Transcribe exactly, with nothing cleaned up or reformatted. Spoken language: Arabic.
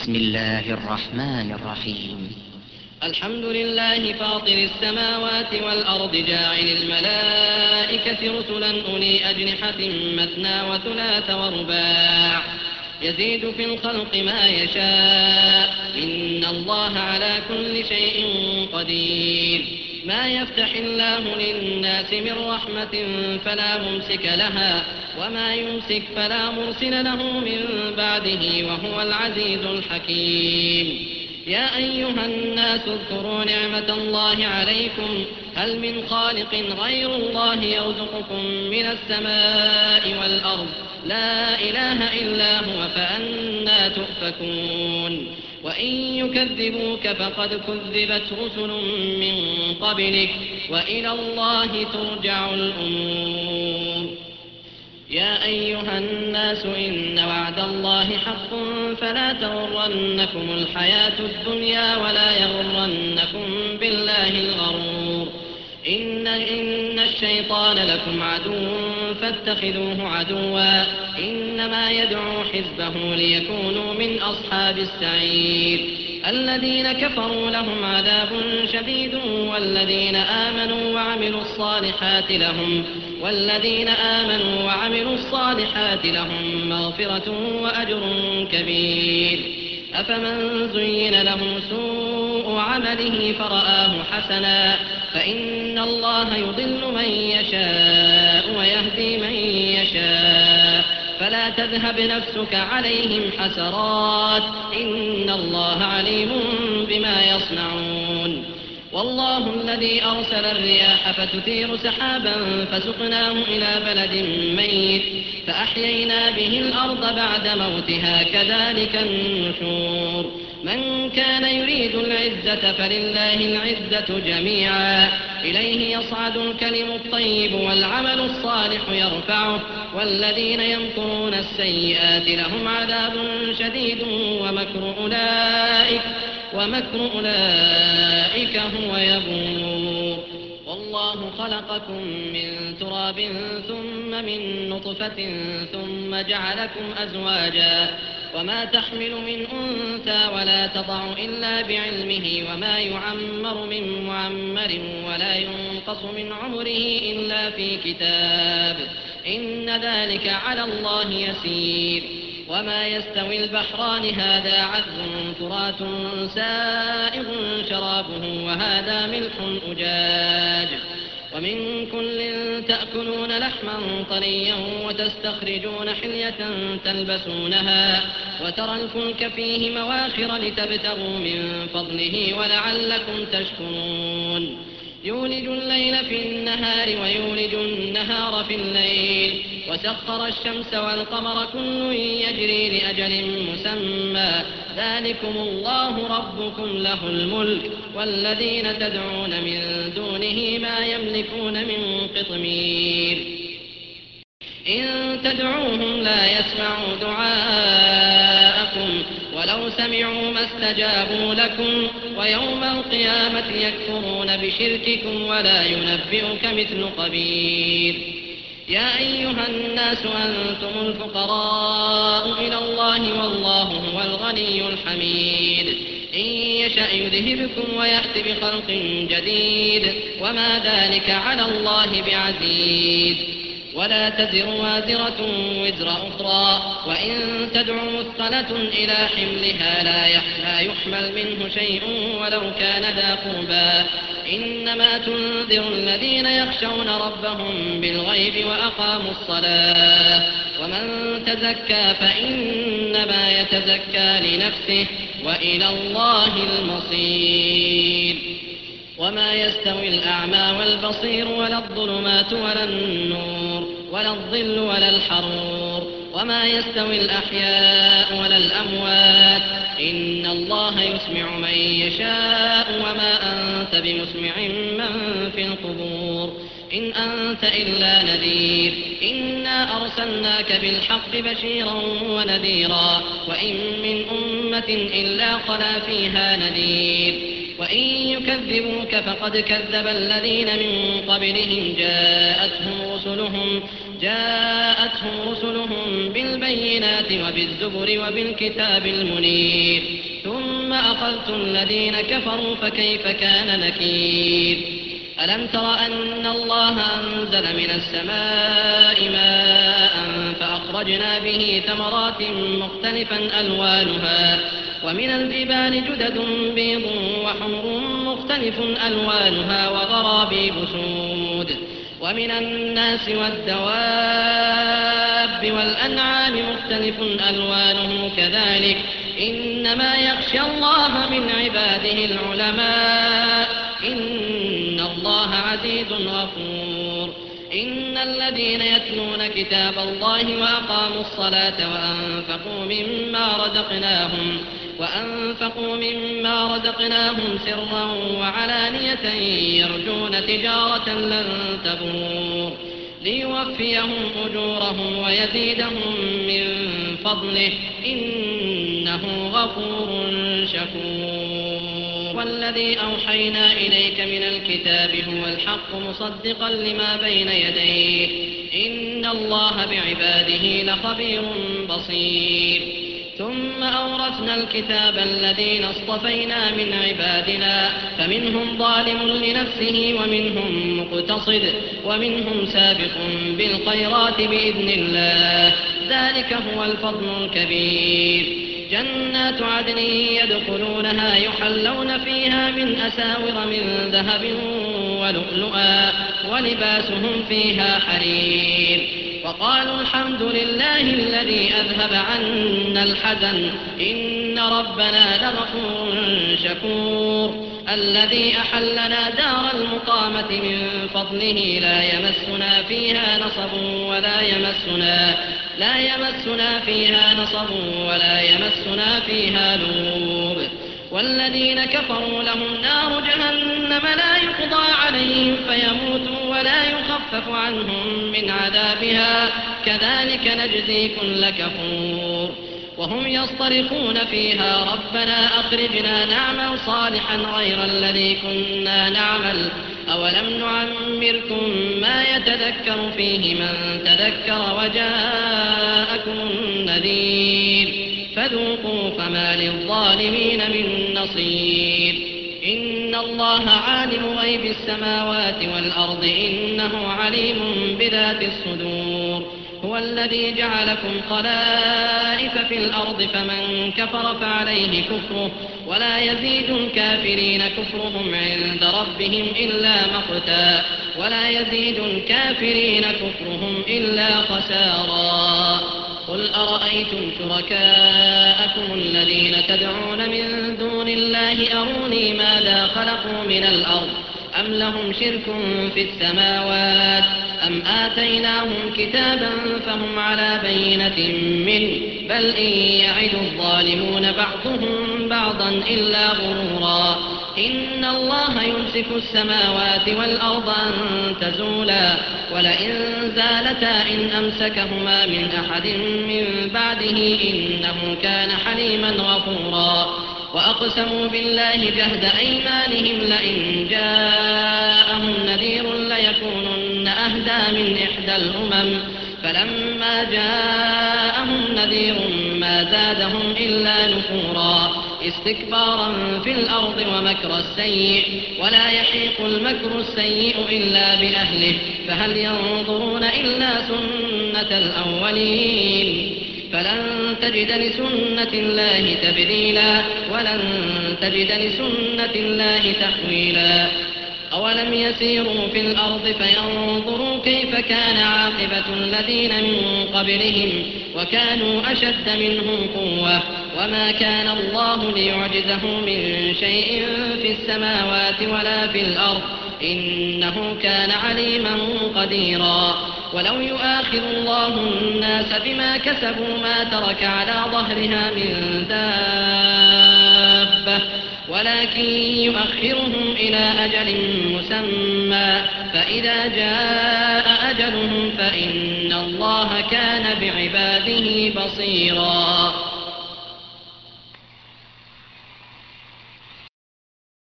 بسم الله الرحمن الرحيم. الحمد لله فاطر السماوات والأرض جاعل الملائكة رسلا أولي أجنحة مثنى وثلاث ورباع يزيد في الخلق ما يشاء إن الله على كل شيء قدير. ما يفتح الله للناس من رحمة فلا ممسك لها وما يمسك فلا مرسل له من بعده وهو العزيز الحكيم. يا أيها الناس اذكروا نعمة الله عليكم هل من خالق غير الله يرزقكم من السماء والأرض لا إله إلا هو فأنى تؤفكون. وإن يكذبوك فقد كذبت رسل من قبلك وإلى الله ترجع الأمور. يا أيها الناس إن وعد الله حق فلا تغرنكم الحياة الدنيا ولا يغرنكم بالله الغرور. إن, إن الشيطان لكم عدو فاتخذوه عدوا إنما يدعو حزبه ليكونوا من أصحاب السعير. الذين كفروا لهم عذاب شديد والذين آمنوا وعملوا الصالحات لهم والذين آمنوا وعملوا الصالحات لهم مغفرة وأجر كبير. أفمن زين له سوء عمله فرآه حسنا فإن الله يضل من يشاء ويهدي من يشاء فلا تذهب نفسك عليهم حسرات إن الله عليم بما يصنعون. والله الذي أرسل الرياح فتثير سحابا فسقناه إلى بلد ميت فأحيينا به الأرض بعد موتها كذلك النشور. من كان يريد العزة فلله العزة جميعا إليه يصعد الكلم الطيب والعمل الصالح يرفعه والذين يمكرون السيئات لهم عذاب شديد ومكر أولئك ومكر أولئك هو يبور. والله خلقكم من تراب ثم من نطفة ثم جعلكم أزواجا وما تحمل من أنثى ولا تضع إلا بعلمه وما يعمر من معمر ولا ينقص من عمره إلا في كتاب إن ذلك على الله يسير. وما يستوي البحران هذا عذب فرات سائغ شرابه وهذا ملح أجاج ومن كل تأكلون لحما طريا وتستخرجون حلية تلبسونها وترى الفلك فيه مواخر لتبتغوا من فضله ولعلكم تشكرون. يولج الليل في النهار ويولج النهار في الليل وسخر الشمس والقمر كل يجري لأجل مسمى ذلكم الله ربكم له الملك والذين تدعون من دونه ما يملكون من قطمير. إن تدعوهم لا يسمعوا دعاءكم ولو سمعوا ما استجابوا لكم ويوم القيامة يكفرون بشرككم ولا ينبئك مثل خبير. يا أيها الناس أنتم الفقراء إلى الله والله هو الغني الحميد. إن يشأ يذهبكم ويأت بخلق جديد وما ذلك على الله بعزيز. ولا تزر وازرة وزر أخرى وإن تدع مثقلة إلى حملها لا يحمل منه شيء ولو كان ذا قربى إنما تنذر الذين يخشون ربهم بالغيب وأقاموا الصلاة ومن تزكى فإنما يتزكى لنفسه وإلى الله المصير. وما يستوي الأعمى والبصير ولا الظلمات ولا النور ولا الظل ولا الحرور وما يستوي الأحياء ولا الأموات إن الله يسمع من يشاء وما أنت بمسمع من في القبور إن أنت إلا نذير. إنا أرسلناك بالحق بشيرا ونذيرا وإن من أمة إلا خلا فيها نذير. وإن يكذبوك فقد كذب الذين من قبلهم جاءتهم رسلهم جاءتهم رسلهم بالبينات وبالزبر وبالكتاب المنير فأخذت الذين كفروا فكيف كان نكير ألم تر أن الله أنزل من السماء ماء فأخرجنا به ثمرات مختلفا ألوانها ومن الجبال جدد بيض وحمر مختلف ألوانها وغرابيب سود ومن الناس والدواب والأنعام مختلف ألوانه كذلك إنما يخشى الله من عباده العلماء إن الله عزيز غفور إن الذين يتلون كتاب الله وأقاموا الصلاة وأنفقوا مما رزقناهم وأنفقوا مما رزقناهم سرا وعلانية يرجون تجارة لن تبور ليوفيهم أجورهم ويزيدهم من فضله إنه غفور شكور والذي أوحينا إليك من الكتاب هو الحق مصدقا لما بين يديه إن الله بعباده لخبير بصير ثم أورثنا الكتاب الذين اصطفينا من عبادنا فمنهم ظالم لنفسه ومنهم مقتصد ومنهم سابق بالخيرات بإذن الله ذلك هو الفضل الكبير جنات عدن يدخلونها يحلون فيها من أساور من ذهب ولؤلؤا ولباسهم فيها حرير وقالوا الحمد لله الذي أذهب عنا الحزن إن ربنا لغفور شكور الذي أحلنا دار المقامة من فضله لا يمسنا فيها نصب ولا يمسنا لا يمسنا فيها نصب ولا يمسنا فيها لغوب والذين كفروا لهم نار جهنم لا يقضى عليهم فيموتوا ولا يخفف عنهم من عذابها كذلك نجزي كل كفور وهم يصطرخون فيها ربنا أخرجنا نعمل صالحا غير الذي كنا نعمل أولم نعمركم ما يتذكر فيه من تذكر وجاءكم النذير فذوقوا فما للظالمين من نصير إن الله عالم غيب السماوات والأرض إنه عليم بذات الصدور هو الذي جعلكم خلائف في الأرض فمن كفر فعليه كفره ولا يزيد الكافرين كفرهم عند ربهم إلا مقتا ولا يزيد الكافرين كفرهم إلا خسارا قل أرأيتم شركاءكم الذين تدعون من دون الله أروني ماذا خلقوا من الأرض أم لهم شرك في السماوات أم آتيناهم كتابا فهم على بينة منه بل إن يعد الظالمون بعضهم بعضا إلا غرورا إن الله يمسك السماوات والأرض أن تزولا ولئن زالتا إن أمسكهما من أحد من بعده إنه كان حليما غفورا وأقسموا بالله جهد أيمانهم لئن جاءهم نذير ليكونن أهدى من إحدى الأمم فلما جاءهم نذير ما زادهم إلا نفورا استكبارا في الأرض ومكر السيء ولا يحيق المكر السيء إلا بأهله فهل ينظرون إلا سنة الأولين فلن تجد لسنة الله تبديلا ولن تجد لسنة الله تحويلا أولم يسيروا في الأرض فينظروا كيف كان عاقبة الذين من قبلهم وكانوا أشد منهم قوة وما كان الله ليعجزه من شيء في السماوات ولا في الأرض إنه كان عليما قديرا ولو يؤاخذ الله الناس بما كسبوا ما ترك على ظهرها من دابة ولكن يؤخرهم إلى أجل مسمى فإذا جاء أجلهم فإن الله كان بعباده بصيرا